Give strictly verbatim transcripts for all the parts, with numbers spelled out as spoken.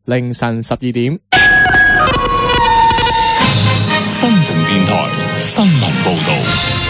凌晨十二點。 新城電台新聞報道。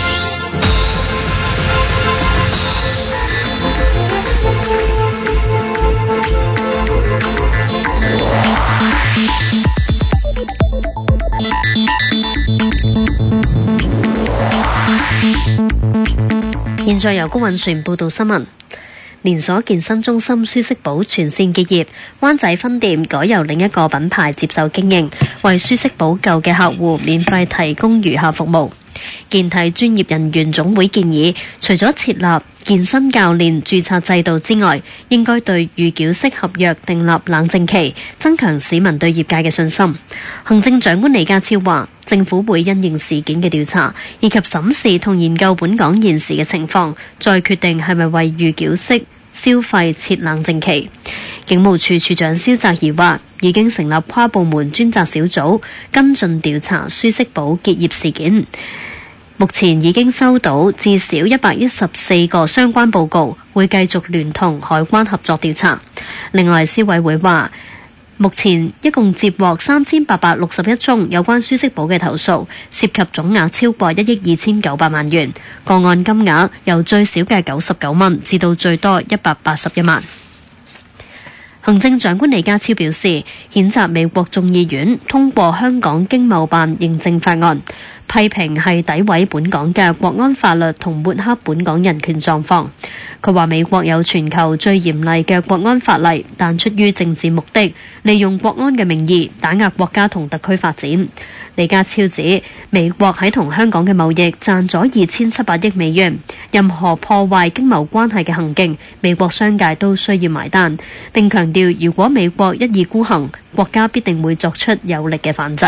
現在由高允璇報道新聞。連鎖健身中心舒適寶全線結業，灣仔分店改由另一個品牌接手經營，為舒適寶舊嘅客戶免費提供餘下服務。健體專業人員總會建議，除咗設立健身教練註冊制度之外，應該對預繳式合約訂立冷靜期，增強市民對業界嘅信心。行政長官李家超話，政府會因應事件嘅調查，以及審視同研究本港現時嘅情況，再決定係咪為預繳式消費設冷靜期。警務處處長蕭澤頤話，已經成立跨部門專責小組跟進調查舒適寶結業事件。目前已經收到至少一百一十四個相關報告，會繼續聯同海關合作調查。另外，消委會話，目前一共接獲三千八百六十一宗有關舒適寶嘅投訴，涉及總額超過一億二千九百萬元，個案金額由最少嘅九十九蚊至到最多一百八十一萬。行政長官李家超表示，譴責美國眾議院通過香港經貿辦認證法案，批評係詆毀本港嘅國安法律同抹黑本港人權狀況。佢話美國有全球最嚴厲嘅國安法例，但出於政治目的，利用國安嘅名義打壓國家同特區發展。李家超指美國喺同香港嘅貿易賺咗二千七百億美元，任何破壞經貿關係嘅行徑，美國商界都需要埋單。並強調，如果美國一意孤行，國家必定會作出有力嘅反制。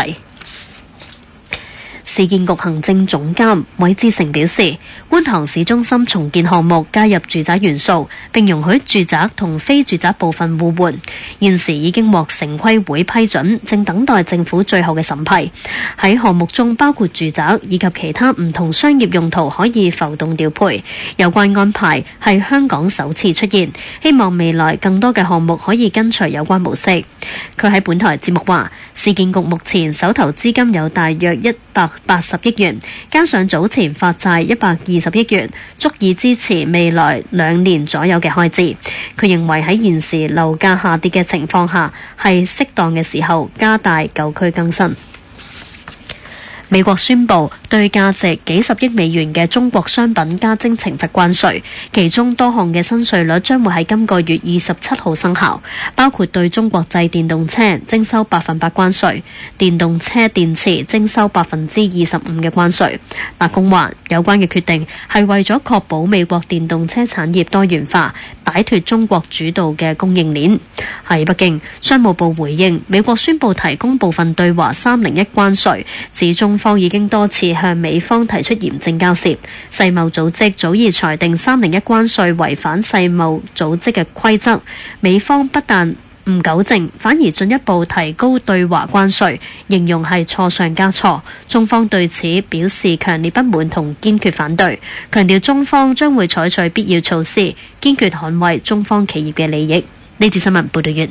市建局行政總監韋志成表示，觀塘市中心重建項目加入住宅元素，並容許住宅同非住宅部分互換，現時已經獲城規會批准，正等待政府最後嘅審批。喺項目中包括住宅以及其他唔同商業用途可以浮動調配，有關安排係香港首次出現，希望未來更多嘅項目可以跟隨有關模式。佢喺本台節目話，市建局目前手頭資金有大約一百八十億元，加上早前發債一百二十億元，足以支持未來兩年左右嘅開支。佢認為喺現時樓價下跌嘅情況下，係適當嘅時候加大舊區更新。美國宣布對價值幾十億美元嘅中國商品加徵懲罰關稅，其中多項嘅新稅率將會喺今個月二十七號生效，包括對中國製電動車徵收百分百關稅，電動車電池徵收百分之二十五嘅關稅。白宮話有關嘅決定係為咗確保美國電動車產業多元化，擺脫中國主導嘅供應鏈。喺北京，商務部回應美國宣布提供部分對華三零一關稅，指中方已經多次向美方提出嚴正交涉。世貿組織早已裁定三零一關稅違反世貿組織嘅規則，美方不但唔糾正，反而進一步提高對華關稅，形容係錯上加錯。中方對此表示強烈不滿同堅決反對，強調中方將會採取必要措施，堅決捍衛中方企業嘅利益。呢節新聞報道完。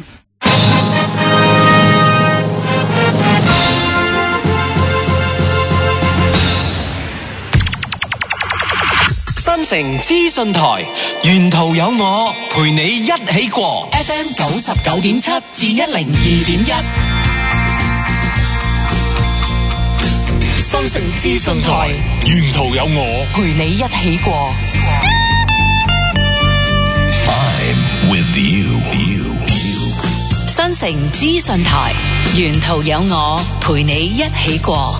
新城資訊台，沿途有我陪你一起過 F M 九十九點七至一零二點一。新城資訊台， 沿途有我陪你一起過。 I'm with you。 新城資訊台，沿途有我陪你一起過。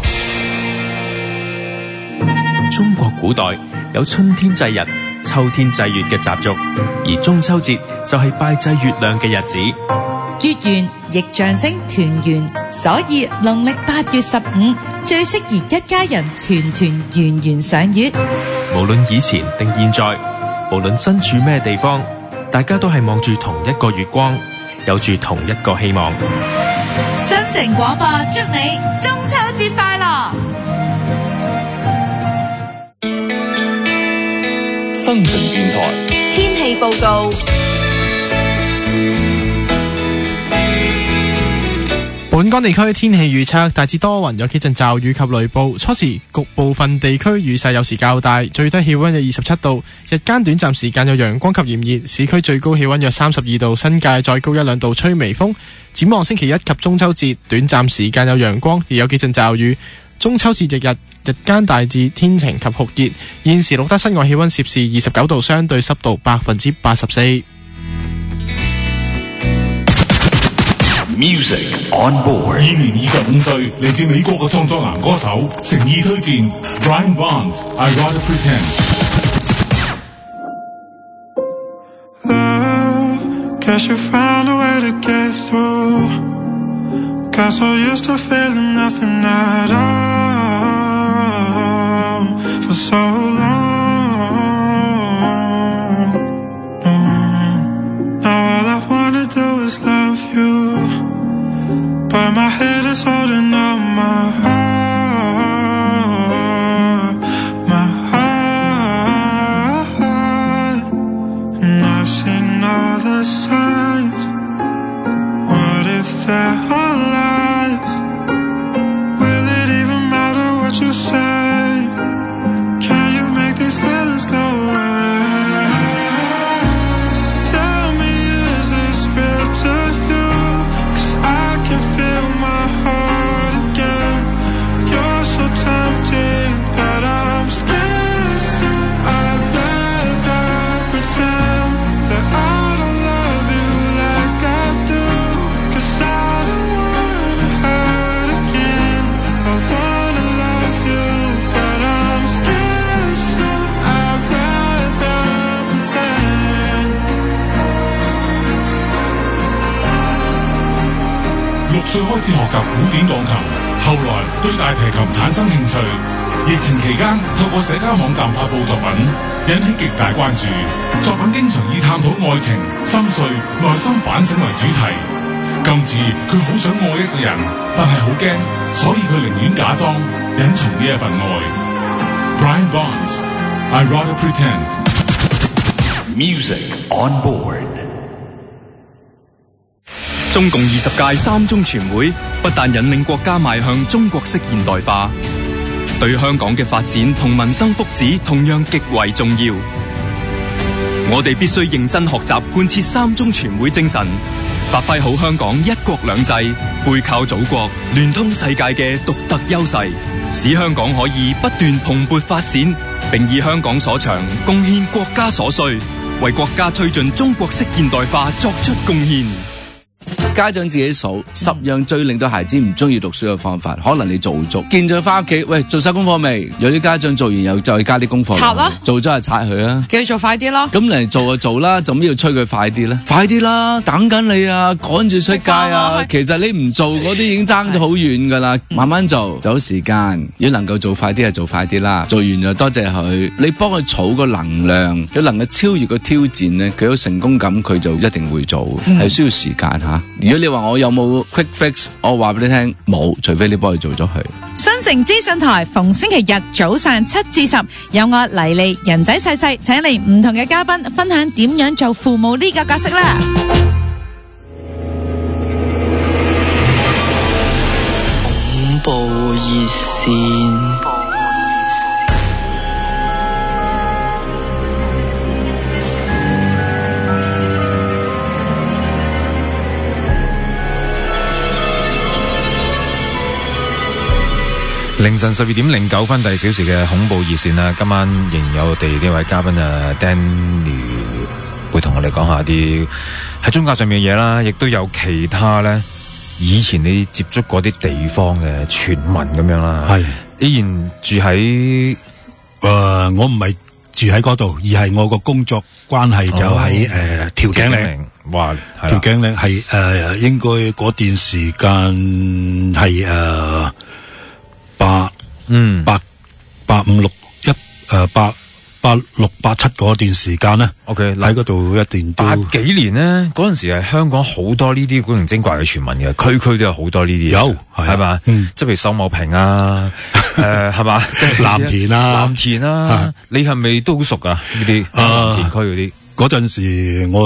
中國古代有春天祭日、秋天祭月嘅習俗，而中秋節就係拜祭月亮嘅日子。 月圓亦象徵團圓，所以農曆八月十五最適宜一家人團團圓圓賞月。 無論以前定現在，無論身處咩地方，大家都係望住同一個月光，有住同一個希望。 新城廣播祝你中秋節快樂！ 新城電台天氣報告。 本港地區天氣預測大致多雲，有幾陣驟雨及雷暴，初時局部分地區雨勢有時較大，最低氣溫約二十七度，日間短暫時間有陽光及炎熱，市區最高氣溫約三十二度，新界再高一兩度，吹微風。展望星期一及中秋節，短暫時間有陽光，亦有幾陣驟雨。中秋節翌日日間大致天晴及酷熱，現時錄得室外氣溫攝氏二十九度，相對濕度百分之八十四。 Music on board。 現年二十五歲，嚟自美國嘅創作男歌手，誠意推薦 Brian Barnes。I Rather Pretend。Love, guess you found a way to get through. Got so used to feeling nothing at all for so long. Mm. Now all I wanna do is love you.But my head is holding up my heart, my heart. And I've seen all the signs. What if they're all lies? Will it even matter what you say? Can you make these feelings go away? Tell me, is this real to you?'Cause I can feel my heart again. You're so tempting, but I'm scared, so I'd rather pretend that I don't love you like I do. 'Cause I don't wanna hurt again. I wanna love you, but I'm scared, so I'd rather pretend. 六歲開始學習古典鋼琴，後來對大提琴產生興趣。疫情期間，透過社交網站發布作品，引起極大關注。作品經常以探討愛情、心碎、內心反省為主題。今次佢好想愛一個人，但係好驚，所以佢寧願假裝隱藏呢一份愛。Brian Barnes，I Rather Pretend。 Music on board。 中共二十屆三中全會不但引領國家邁向中國式現代化，對香港嘅發展同民生福祉同樣極為重要。我哋必須認真學習貫徹三中全會精神，發揮好香港一國兩制、背靠祖國、聯通世界嘅獨特優勢，使香港可以不斷蓬勃發展，並以香港所長貢獻國家所需，為國家推進中國式現代化作出貢獻。 家長自己數十樣最令到孩子唔中意讀書嘅方法，可能你做足，見咗翻屋企，喂，做晒功課未？有啲家長做完又再加啲功課， 拆啦， 做咗就拆佢啦， 叫佢做快啲咯。 咁嚟做就做啦，做咩要催佢快啲咧？快啲啦，等緊你啊，趕住出街啊！其實你唔做嗰啲已經爭咗好遠噶啦，慢慢做，走時間。如果能夠做快啲就做快啲啦，做完就多謝佢。你幫佢儲個能量，佢能夠超越個挑戰咧，佢有成功感，佢就一定會做，係、嗯、需要時間吓。如果你話我有冇 quick fix， 我話俾你聽冇，除非你幫佢做咗佢。 新城資訊台逢星期日早上七至十，有我黎莉人仔細細，請嚟唔同嘅嘉賓分享點樣做父母呢個角色啦。 恐怖熱線。 凌晨十二點零九分，第小時嘅恐怖熱線啦。今晚仍然有我哋呢位嘉賓啊 Danny 會同我哋講下啲喺宗教上面嘅嘢啦，亦都有其他咧以前你接觸過啲地方嘅傳聞咁樣啦。係依然住喺誒、 呃，我唔係住喺嗰度，而係我個工作關係就喺誒調景嶺。 哇， 調景嶺係誒應該嗰段時間係誒。八嗯八八五六一誒八八六八七嗰段時間咧 ，OK 喺嗰度一段都八幾年咧，嗰陣時係香港好多呢啲古靈精怪嘅傳聞嘅，區區都有好多呢啲， 有係嘛，嗯，即係譬如秀茂坪啊，誒係嘛，即係藍田啊， 藍田啊，你係咪都好熟啊？呢啲藍田區嗰啲嗰陣時我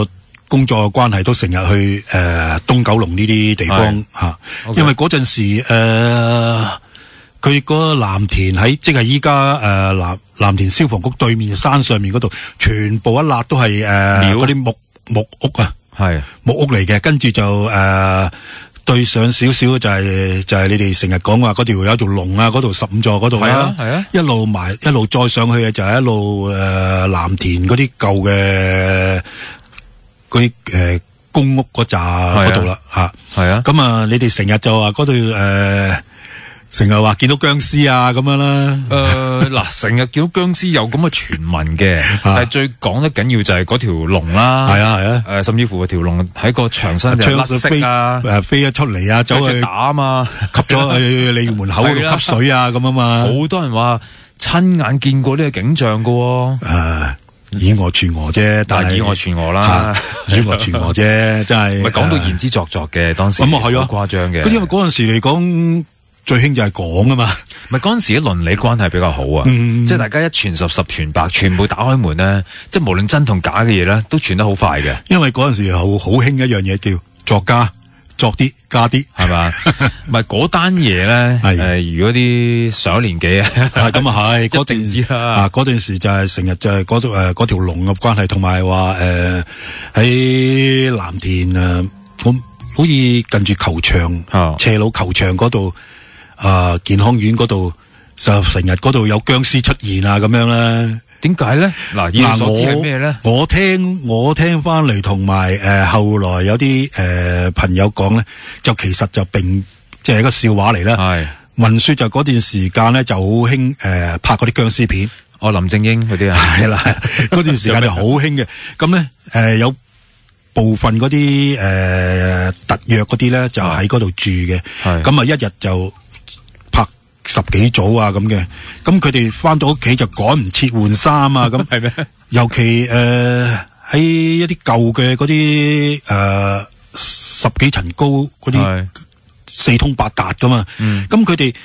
工作嘅關係都成日去誒、呃、東九龍呢啲地方吓，啊 Okay. 因為嗰陣時誒佢嗰個藍田喺即係依家誒藍藍田消防局對面山上面嗰度，全部一笪都係誒嗰啲木木屋啊， 係木屋嚟嘅，跟住就誒。呃對上少少就係、是、就係、是、你哋成日講話嗰條有條龍啊，嗰度十五座嗰度啦， 係啊， 一路埋一路再上去嘅就係一路誒藍田嗰啲舊嘅嗰啲誒公屋嗰扎嗰度啦吓， 係啊， 咁啊你哋成日就話嗰度誒成日話見到僵屍啊咁樣啦， 誒嗱成日見到僵屍有咁嘅傳聞嘅，但係最講得緊要就係嗰條龍啦， 係啊係啊， 誒甚至乎條龍喺個牆身就甩色啊， 誒飛咗出嚟啊，走去打啊嘛， 吸咗去你門口嗰度吸水啊咁啊嘛， 好多人話親眼見過呢個景象噶， 誒以訛傳訛啫，但係以訛傳訛啦， 以訛傳訛啫，真係咪講到言之鑿鑿嘅當時， 咁啊係啊， 好誇張嘅， 咁因為嗰陣時嚟講。最興就係講啊嘛， 咪嗰陣時啲倫理關係比較好啊， 嗯、 即係大家一傳十十傳百，全部打開門咧，即係無論真同假嘅嘢咧，都傳得好快嘅。 因為嗰陣時好好興一樣嘢叫作家，作啲加啲， 係嘛？咪嗰單嘢咧，誒、呃，如果啲上一年紀啊， 咁啊係，嗰段時啦， 啊嗰段時就係成日就係嗰度誒嗰條龍嘅關係，同埋話誒喺藍田誒，好好似近住球場， 哦、 斜路球場嗰度。啊！健康院嗰度就成日嗰度有僵屍出現啊，咁樣啦。 點解咧？嗱，以所知係咩咧？ 我聽我聽翻嚟，同埋誒後來有啲誒、呃、朋友講咧，就其實就並即係一個笑話嚟啦。 係聞說就嗰段時間咧就好興誒拍嗰啲僵屍片。 哦，林正英嗰啲啊， 係啦，嗰段時間就好興嘅。咁咧誒有部分嗰啲誒特約嗰啲咧就喺嗰度住嘅。係咁啊，一日就十幾組啊咁嘅，咁佢哋翻到屋企就趕唔切換衫啊咁， 係咩？ 尤其誒喺、呃、一啲舊嘅嗰啲誒十幾層高嗰啲四通八達噶嘛，咁佢哋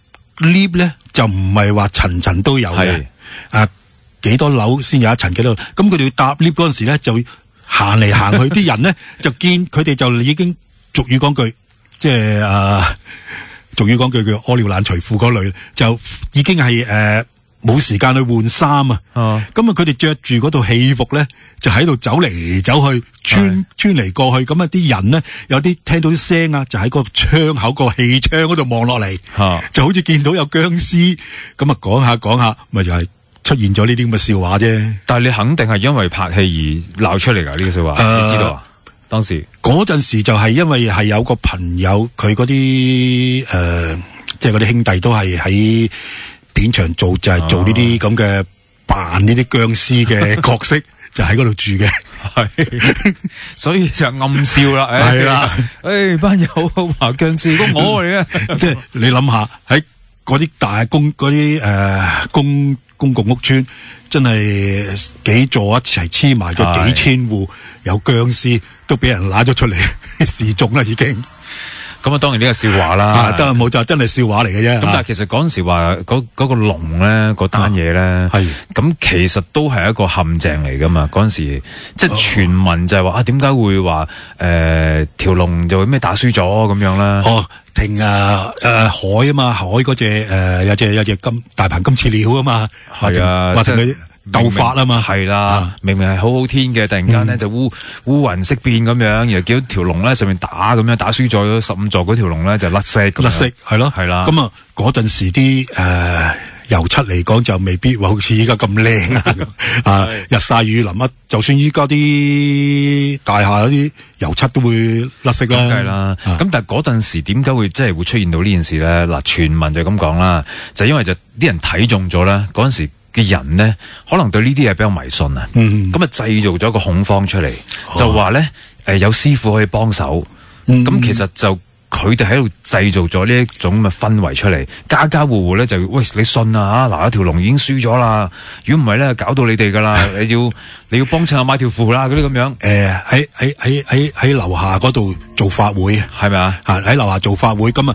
lift 咧就唔係話層層都有嘅，啊幾多樓先有一層幾多，咁佢哋搭 lift 嗰陣時咧就行嚟行去，啲人咧就見佢哋就已經俗語講句，即係誒。呃仲要講句叫屙尿爛除褲嗰類，就已經係誒冇時間去換衫啊！咁啊，佢哋着住嗰套戲服咧，就喺度走嚟走去，穿穿嚟過去。咁啊，啲人咧有啲聽到啲聲啊，就喺個窗口個氣窗嗰度望落嚟，就好似見到有僵屍。咁啊，講下講下，咪就係出現咗呢啲咁嘅笑話啫。 但係你肯定係因為拍戲而鬧出嚟㗎呢個笑話， 呃、 你知道啊？當時嗰陣時就係因為係有個朋友，佢嗰啲誒，即係嗰啲兄弟都係喺片場做，就係、是、做呢啲咁嘅扮呢啲僵屍嘅角色，就喺嗰度住嘅。 係，所以就暗笑啦。係啦，誒班友好話僵屍，都我嚟嘅。 即係你諗下喺嗰啲大公嗰啲誒公公共屋邨，真係幾座一齊黐埋咗幾千戶，有僵屍。都俾人拉咗出嚟示眾啦，已經咁啊！當然呢個笑話啦， 得冇就真係笑話嚟嘅啫。 咁但係其實嗰陣時話嗰嗰個龍咧，嗰單嘢咧，係咁其實都係一個陷阱嚟噶嘛。嗰陣時即係傳聞就係話啊，點解會話誒條龍就會咩打輸咗咁樣啦？ 哦，停啊誒海啊嘛，海嗰隻誒有隻有隻金大鵬金翅鳥啊嘛， 係啊， 或者佢。鬥法啊嘛， 係啦，啊、明明係好好天嘅，突然間咧、嗯、就烏烏雲色變咁樣，然後見到條龍咧上面打咁樣打輸咗十五座嗰條龍咧就甩色， 甩色係咯，係啦。咁啊嗰陣時啲誒油漆嚟講就未必話好似依家咁靚啊，啊日曬雨淋啊，就算依家啲大廈嗰啲油漆都會甩色啦。 梗係啦，咁、啊、但係嗰陣時點解會即係會出現到呢件事咧？嗱，傳聞就咁講啦，就因為就啲人睇中咗啦，嗰陣時。嘅人咧，可能對呢啲嘢比較迷信啊，咁啊製造咗一個恐慌出嚟，哦、就話咧誒有師傅可以幫手，咁、嗯、其實就佢哋喺度製造咗呢一種咁嘅氛圍出嚟，家家戶戶咧就喂你信啊嗱，一條龍已經輸咗啦，如果唔係咧搞到你哋噶啦，你要你要幫襯下買條褲啦嗰啲咁樣， 誒喺喺喺喺喺樓下嗰度做法會係咪啊？喺樓下做法會咁啊。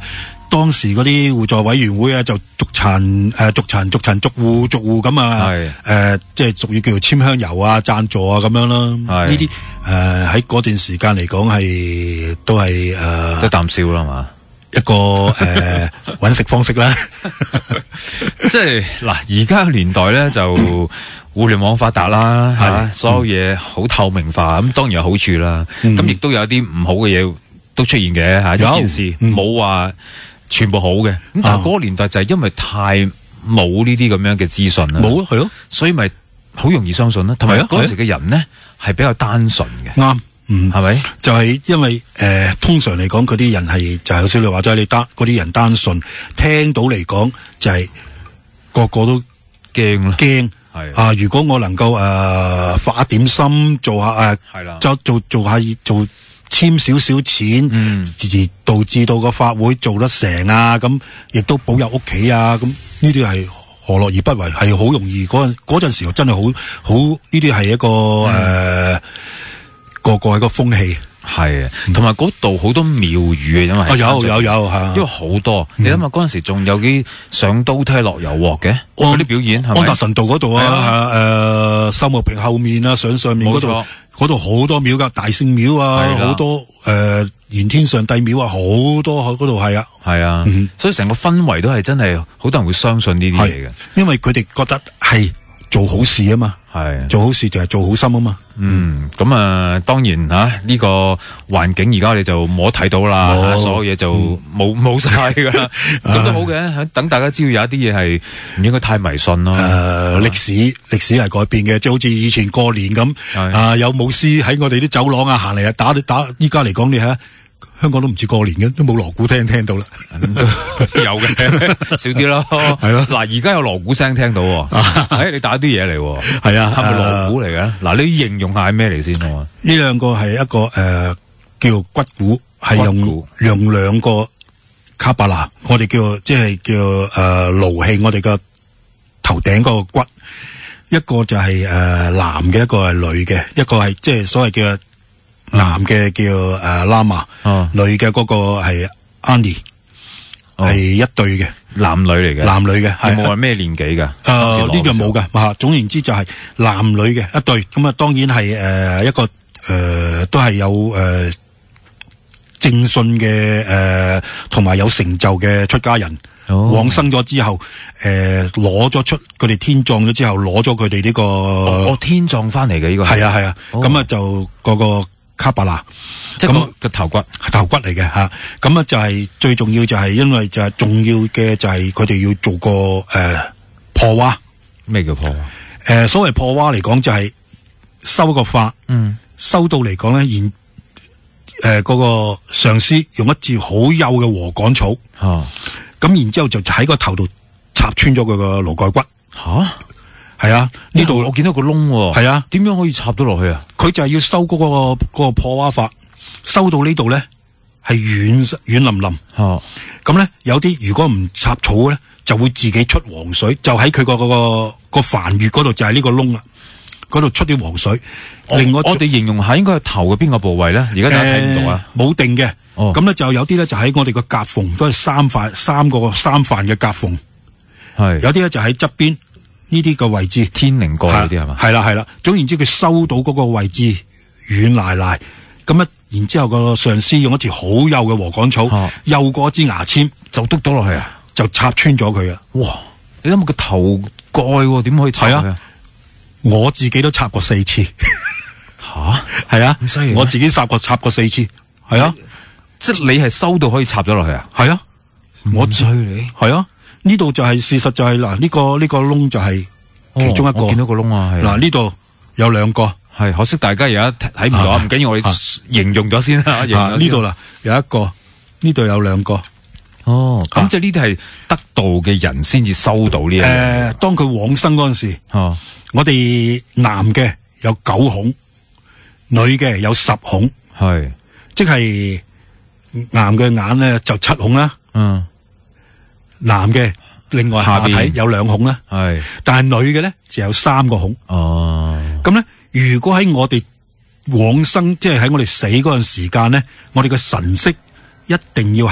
當時嗰啲互助委員會啊，就逐殘誒逐殘逐殘逐戶逐戶咁啊，誒即係俗語叫做簽香油啊、贊助啊咁樣啦。呢啲誒喺嗰段時間嚟講係都係誒一啖笑啦嘛， 一個誒揾食方式啦。 即係嗱，而家嘅年代咧就互聯網發達啦，吓所有嘢好透明化，咁當然有好處啦。咁亦都有啲唔好嘅嘢都出現嘅吓，一件事冇話全部好嘅。咁但係嗰個年代就係因為太冇呢啲咁樣嘅資訊啦， 冇係咯， 所以咪好容易相信啦。同埋嗰陣時嘅人咧係比較單純嘅， 啱。嗯， 係咪？ 就係因為誒、呃，通常嚟講，嗰啲人係就係好似你話齋，你單嗰啲人單純，聽到嚟講就係、是、個個都驚啦， 驚係啊！如果我能夠誒、呃、發一點心，做下誒，係啦，做做做下做簽少少錢，嗯，自自導致到個法會做得成啊！咁亦都保佑屋企啊！咁呢啲係何樂而不為？係好容易嗰陣嗰陣時真係好好呢啲係一個誒。嗯呃個個係個風氣， 係啊，同埋嗰度好多廟宇嘅，因為啊有有有吓， 因為好多，你諗下嗰陣時仲有啲上刀梯落油鑊嘅嗰啲表演，係咪？ 安達臣道嗰度啊，誒，秀茂坪後面啊，上上面嗰度，嗰度好多廟噶，大聖廟啊，好多誒，玄天上帝廟啊，好多喺嗰度係啊， 係啊，所以成個氛圍都係真係好多人會相信呢啲嘢嘅， 因為佢哋覺得係做好事啊嘛， 係做好事就係做好心啊嘛。 嗯，咁啊，當然吓呢、啊這個環境而家我哋就冇得睇到啦，啊、所有嘢就冇冇晒噶啦，咁都好嘅。等大家知道有一啲嘢係唔應該太迷信咯。誒、 呃，歷史歷史係改變嘅，即係好似以前過年咁，啊有舞獅喺我哋啲走廊啊行嚟啊打打，依家嚟講你睇香港都唔似過年嘅，都冇鑼鼓聽聽到啦。 有嘅，少啲咯。係咯，嗱，而家有鑼鼓聲聽到，誒，你打啲嘢嚟， 係啊， 係咪鑼鼓嚟嘅？嗱，你形容下係咩嚟先？呢兩個係一個誒叫骨鼓，係用用兩個卡巴拉，我哋叫即係叫誒勞氣，我哋個頭頂嗰個骨，一個就係誒男嘅，一個係女嘅，一個係即係所謂嘅。男嘅叫誒 Lama，女嘅嗰個係 Annie，係一對嘅男女嚟嘅， 男女嘅， 係冇話咩年紀噶？ 誒呢個冇噶，吓，總言之就係男女嘅一對，咁啊當然係誒一個誒都係有誒正信嘅誒，同埋有成就嘅出家人。往生咗之後，誒攞咗出佢哋天葬咗之後，攞咗佢哋呢個哦天葬翻嚟嘅呢個係啊係啊，咁啊就嗰個卡巴拉， 即係個個頭骨頭骨嚟嘅吓，咁啊就係最重要就係因為就係重要嘅就係佢哋要做個誒破蛙。 咩叫破蛙？ 誒所謂破蛙嚟講就係收個法，嗯，收到嚟講咧，然誒嗰個上師用一支好幼嘅禾稈草，哦。咁然之後就喺個頭度插穿咗佢個顱蓋骨。 吓， 係啊，呢度我見到個窿。係啊，點樣可以插到落去啊？ 佢就係要收嗰、嗰個、嗰個破蛙法，收到呢度咧係軟軟腍腍。哦，咁咧有啲如果唔插草咧，就會自己出黃水，就喺佢個嗰個個梵穴嗰度就係呢個窿啦，嗰度出啲黃水。另外我哋形容下應該係頭嘅邊個部位咧？而家大家睇唔到啊， 冇、呃、定嘅。哦，咁咧就有啲咧就喺我哋個夾縫，都係三塊三個三瓣嘅夾縫。係有啲咧就喺側邊呢啲個位置， 天靈蓋嗰啲係嘛？ 係啦係啦，總言之佢收到嗰個位置軟賴賴，咁啊，然之後個上司用一條好幼嘅禾稈草，啊、幼過一支牙籤就篤到落去啊，就插穿咗佢啊！ 哇！你諗下個頭蓋點可以插啊？ 我自己都插過四次。 吓， 係啊， 咁犀利！ 我自己插過插過四次，係啊。 即係你係收到可以插咗落去啊？ 係啊，我追你係啊，呢度就係、是、事實就係、是、嗱，呢、這個呢、這個窿就係其中一個。 哦、我見到個窿啊，係嗱呢度有兩個， 係可惜大家而家睇唔到，唔緊要，我哋形容咗先啦。 呢度啦有一個，呢度有兩個。 哦，咁、啊、即係呢啲係得道嘅人先至收到呢樣嘢。誒、 呃，當佢往生嗰陣時，哦，我哋男嘅有九孔，女嘅有十孔，係即係。男嘅眼咧就七孔啦，嗯，男嘅另外下體有兩孔啦，係，但係女嘅咧就有三個孔。哦，咁咧如果喺我哋往生，即係喺我哋死嗰陣時間咧，我哋嘅神識一定要喺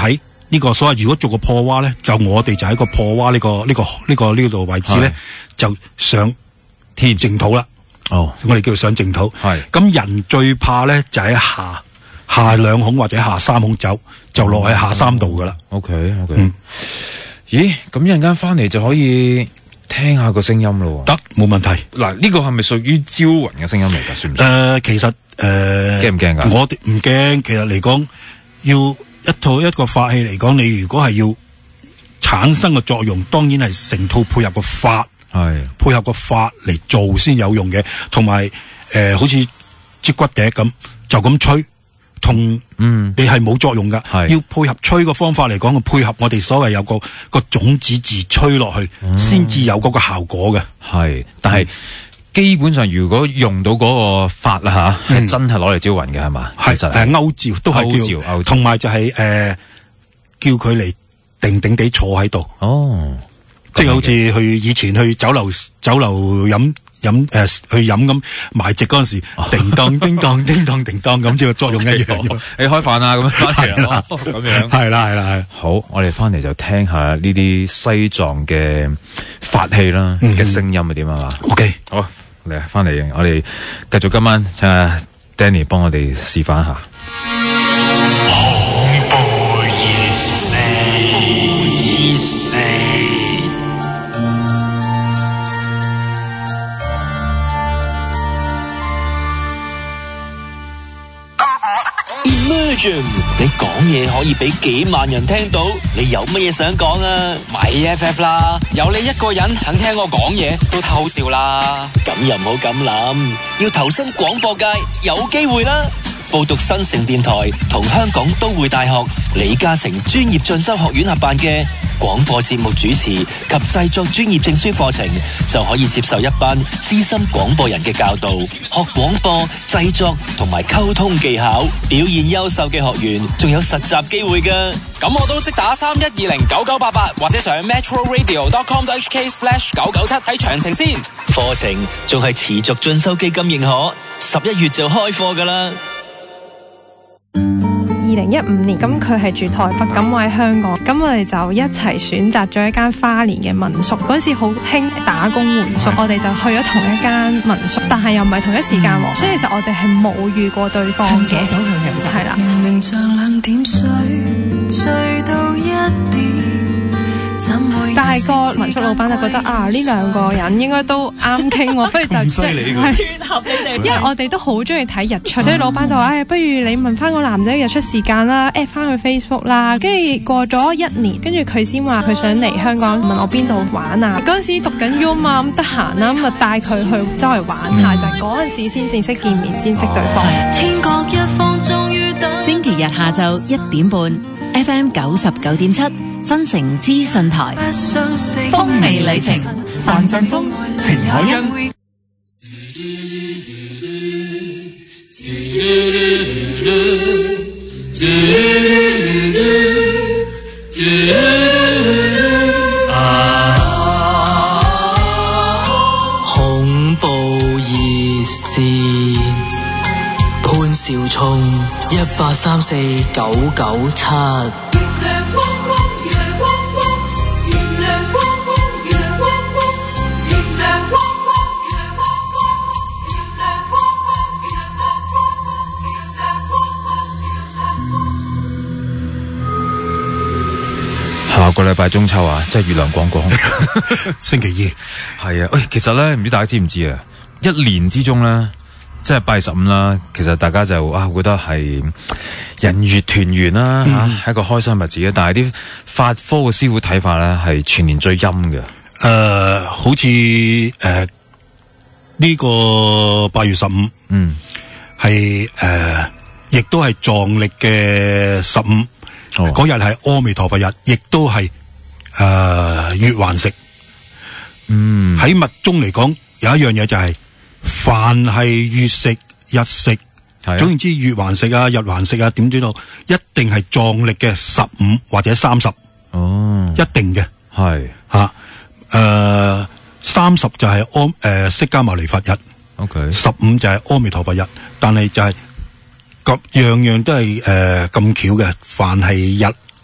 呢個所謂如果做個破蛙咧，就我哋就喺個破蛙呢、這個呢、這個呢、這個呢度位置咧，就上天淨土啦。 哦， 我哋叫上淨土。 係咁人最怕咧就喺下下兩孔或者下三孔走，就落喺下三度噶啦。 OK OK，嗯、咦？咁一陣間翻嚟就可以聽下個聲音咯。 得，冇問題。 嗱，呢個係咪屬於招魂嘅聲音嚟噶？算唔算？ 誒、呃，其實誒， 驚唔驚噶？ 我哋唔驚。其實嚟講，要一套一個法器嚟講，你如果係要產生嘅作用，當然係成套配合個法。係配合個法嚟做先有用嘅，同埋誒好似支骨笛咁就咁吹，同嗯你係冇作用噶。要配合吹個方法嚟講，配合我哋所謂有個個種子字吹落去，先至、嗯、有嗰個效果嘅。係，但係、嗯、基本上如果用到嗰個法啦吓，係、嗯、真係攞嚟招魂嘅係嘛？係誒勾召都係叫，同埋就係、是、誒、呃、叫佢嚟定定地坐喺度。哦。即係好似去以前去酒樓酒樓飲飲誒去飲咁埋席嗰陣時，叮當叮當叮當叮當咁，即係作用一樣。你開飯啊咁樣翻嚟啦，咁樣係啦係啦係。好，我哋翻嚟就聽下呢啲西藏嘅法器啦嘅聲音係點啊嘛。OK，好嚟翻嚟，我哋繼續今晚請阿 Danny 幫我哋示範一下。恐怖熱死！ 你講嘢可以俾幾萬人聽到，你有乜嘢想講啊？咪 F F 啦，有你一個人肯聽我講嘢都偷笑啦。咁又唔好咁諗，要投身廣播界有機會啦。報讀新城電台同香港都會大學李嘉誠專業進修學院合辦嘅廣播節目主持及製作專業證書課程，就可以接受一班資深廣播人嘅教導，學廣播製作同埋溝通技巧。表現優秀嘅學員仲有實習機會㗎。咁我都即打三一二零九九八八，或者上 metro radio dot com dot h k slash 九九七睇詳情先。課程仲係持續進修基金認可，十一月就開課㗎啦。 二零一五年，咁佢係住台北，咁我喺香港，咁我哋就一齊選擇咗一間花蓮嘅民宿。嗰陣時好興打工換宿，我哋就去咗同一間民宿，但係又唔係同一時間喎，所以其實我哋係冇遇過對方嘅。向左走，向右走，係啦。明明像兩點水，醉到一邊。但係個民宿老闆就覺得啊，呢兩個人應該都啱傾，不如就咁犀利嘅撮合你哋。因為我哋都好中意睇日出，所以老闆就話：唉、哎，不如你問翻個男仔日出時間啦 ，at 翻佢 Facebook 啦。跟住過咗一年，跟住佢先話佢想嚟香港，問我邊度玩啊。嗰陣時讀緊 U 嘛，咁得閒啦，咁就帶佢去周圍玩下，嗯、就係嗰陣時先正式見面，先識對方。天各一方終於等。星期日下晝一點半 ，F M 九十九點七。新城資訊台，風味旅程，范振峰、程海欣。 恐怖熱線，潘兆聰一八三四九九七。 下個禮拜中秋啊，即係月亮光光， 星期二係啊。喂，其實咧唔知大家知唔知啊？一年之中咧，即係八月十五啦，其實大家就啊覺得係人月團圓啦吓，係、嗯啊、一個開心日子啊。但係啲法科嘅師傅睇法咧，係全年最陰嘅。誒、 呃，好似誒呢個八月十五，嗯，係誒亦都係藏曆嘅十五。嗰日係阿彌陀佛日，亦都係誒月環食。嗯，喺密宗嚟講，有一樣嘢就係、是，凡係月食、日食，啊、總言之月環食啊、日環食啊，點知道一定係藏曆嘅十五或者三十。哦，一定嘅係吓誒，三十就係阿誒釋迦牟尼佛日。OK， 十五就係阿彌陀佛日，但係就係、是。咁樣樣都係誒咁巧嘅，凡係日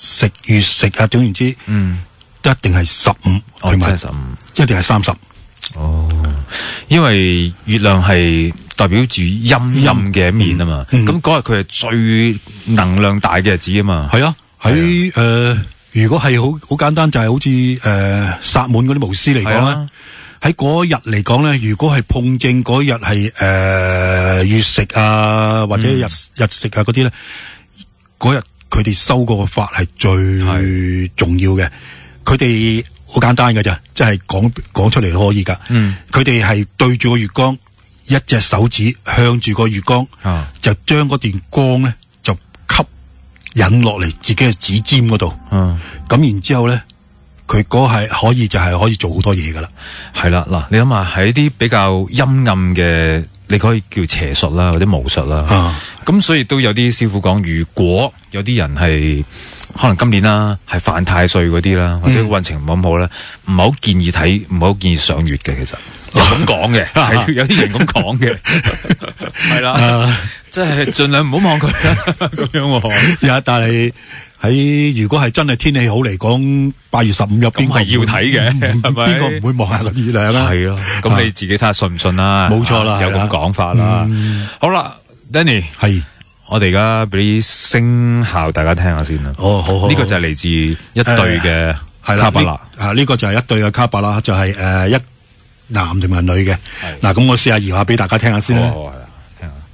食月食啊，總言之，嗯，一定係十五，同埋十五， 一定係三十。 哦，因為月亮係代表住陰陰嘅一面啊嘛，咁嗰日佢係最能量大嘅日子啊嘛。 係啊，喺誒，如果係好好簡單，就係好似誒薩滿嗰啲巫師嚟講咧，喺嗰日嚟講咧，如果係碰正嗰日係誒月食啊，或者日日食啊嗰啲咧，嗰日佢哋收嗰個法係最重要嘅，佢哋。好簡單嘅咋，即係講講出嚟都可以噶。嗯，佢哋係對住個月光，一隻手指向住個月光，啊、就將嗰段光咧就吸引落嚟自己嘅指尖嗰度。嗯，咁然之後咧，佢嗰係可以就係可以做好多嘢噶啦。 係啦，嗱，你諗下喺啲比較陰暗嘅，你可以叫邪術啦，或者巫術啦。啊，咁所以都有啲師傅講，如果有啲人係。可能今年啦，係犯太歲嗰啲啦，或者運程唔好咁好咧，唔係好建議睇，唔係好建議上月嘅。其實有咁講嘅，係有啲人咁講嘅，係啦，即係盡量唔好望佢咁樣。 有，但係喺如果係真係天氣好嚟講，八月十五有邊個係要睇嘅？係咪？ 邊個唔會望下個月亮啊？ 係咯，咁你自己睇下信唔信啦。 冇錯啦， 有咁講法啦。好啦 ，Danny 係。 我哋而家俾啲聲效大家聽下先啦。 哦，好好。 呢個就係嚟自一對嘅卡巴拉。 啊，呢個就係一對嘅卡巴拉，就係誒一男同埋女嘅。嗱，咁我試下搖下俾大家聽下先啦。 好啊，聽下。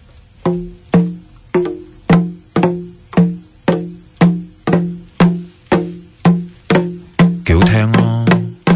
幾好聽咯，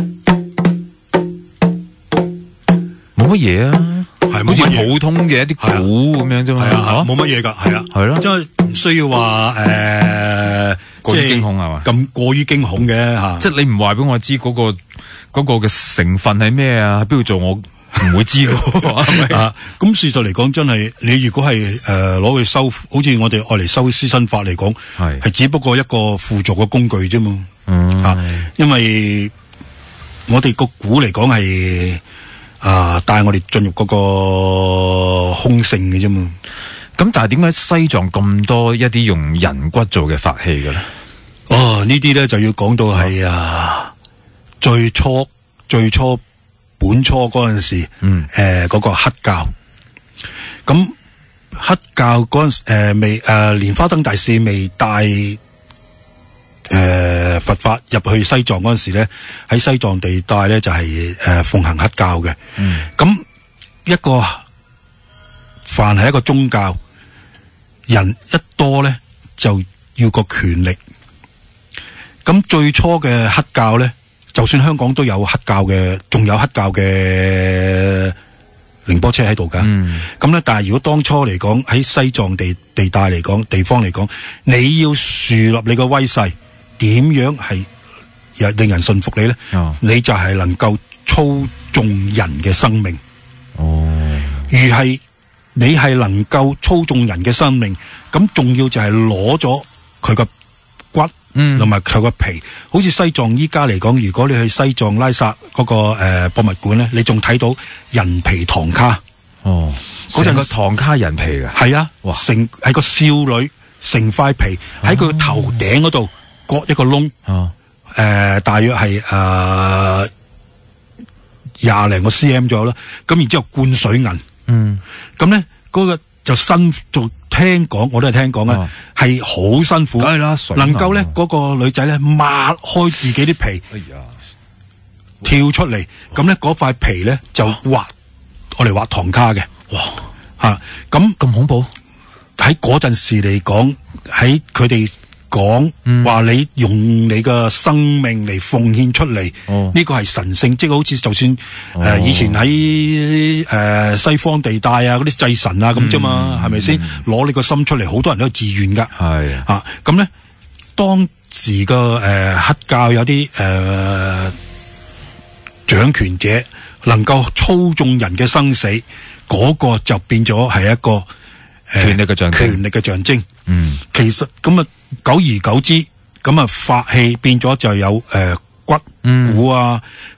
冇乜嘢啊。係好似普通嘅一啲鼓咁樣啫嘛， 係啊，冇乜嘢噶，係啊， 係咯， 即係唔需要話誒過於驚恐係嘛， 咁過於驚恐嘅吓， 即係你唔話俾我知嗰個嗰個嘅成分係咩啊？喺邊度做我唔會知咯， 啊，咁事實嚟講，真係你如果係誒攞去收，好似我哋愛嚟收屍身法嚟講，係係只不過一個輔助嘅工具啫嘛，嗯，啊，因為我哋個鼓嚟講係。啊！帶我哋進入嗰個空性嘅啫嘛。 咁但係點解西藏咁多一啲用人骨做嘅法器嘅咧？ 哦，呢啲咧就要講到係啊，最初最初本初嗰陣時，嗯，誒、呃，嗰、那個黑教。咁黑教嗰陣時，誒、呃、未誒蓮花生大師未帶。誒、呃，佛法入去西藏嗰陣時咧，喺西藏地帶咧就係、是、誒、呃、奉行黑教嘅。嗯，咁一個凡係一個宗教，人一多咧就要個權力。咁最初嘅黑教咧，就算香港都有黑教嘅，仲有黑教嘅寧波車喺度噶。嗯，咁咧，但係如果當初嚟講喺西藏地地帶嚟講，地方嚟講，你要樹立你個威勢。點樣係又令人信服你咧？哦、你就係能夠操縱人嘅生命。哦，而係你係能夠操縱人嘅生命，咁重要就係攞咗佢個骨，嗯，同埋佢個皮。好似西藏依家嚟講，如果你去西藏拉薩嗰、那個誒、呃、博物館咧，你仲睇到人皮唐卡。哦， 嗰陣個唐卡人皮嘅， 係啊，哇，成係個少女成塊皮喺佢頭頂嗰度。割一個窿，誒、哦呃，大約係誒廿零個 cm 左右啦。咁然之後灌水銀，嗯，咁咧嗰個就辛苦，聽講我都係聽講咧，係好、哦、辛苦，梗係啦，能夠咧嗰個女仔咧抹開自己啲皮，哎呀，跳出嚟，咁咧嗰塊皮咧就畫我嚟畫唐卡嘅，哇，吓咁咁恐怖。喺嗰陣時嚟講，喺佢哋。講話你用你嘅生命嚟奉獻出嚟，呢、哦、個係神聖，即係好似就算誒、哦呃、以前喺誒、呃、西方地帶啊嗰啲祭神啊咁啫嘛，係咪先攞你個心出嚟？好多人都係自願噶，係啊咁咧。當時個誒、呃、黑教有啲誒、呃、掌權者能夠操縱人嘅生死，嗰、那個就變咗係一個誒、呃、 權力嘅象徵， 權力嘅象徵。嗯，其實咁啊。久而久之，咁啊法器變咗就有誒、呃、骨鼓啊、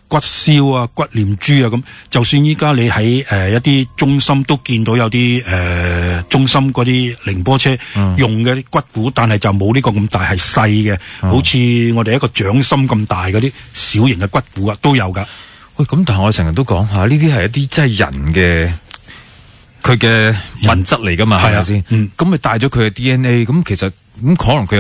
骨燒啊、骨念珠啊咁。就算依家你喺誒、呃、一啲中心都見到有啲誒、呃、中心嗰啲寧波車用嘅啲骨鼓，但係就冇呢個咁大，係細嘅，好似我哋一個掌心咁大嗰啲小型嘅骨鼓啊都有噶。 喂，咁但係我成日都講下，呢啲係一啲真係人嘅佢嘅物質嚟噶嘛，係咪先？咁咪帶咗佢嘅 D N A，咁其實咁可能佢。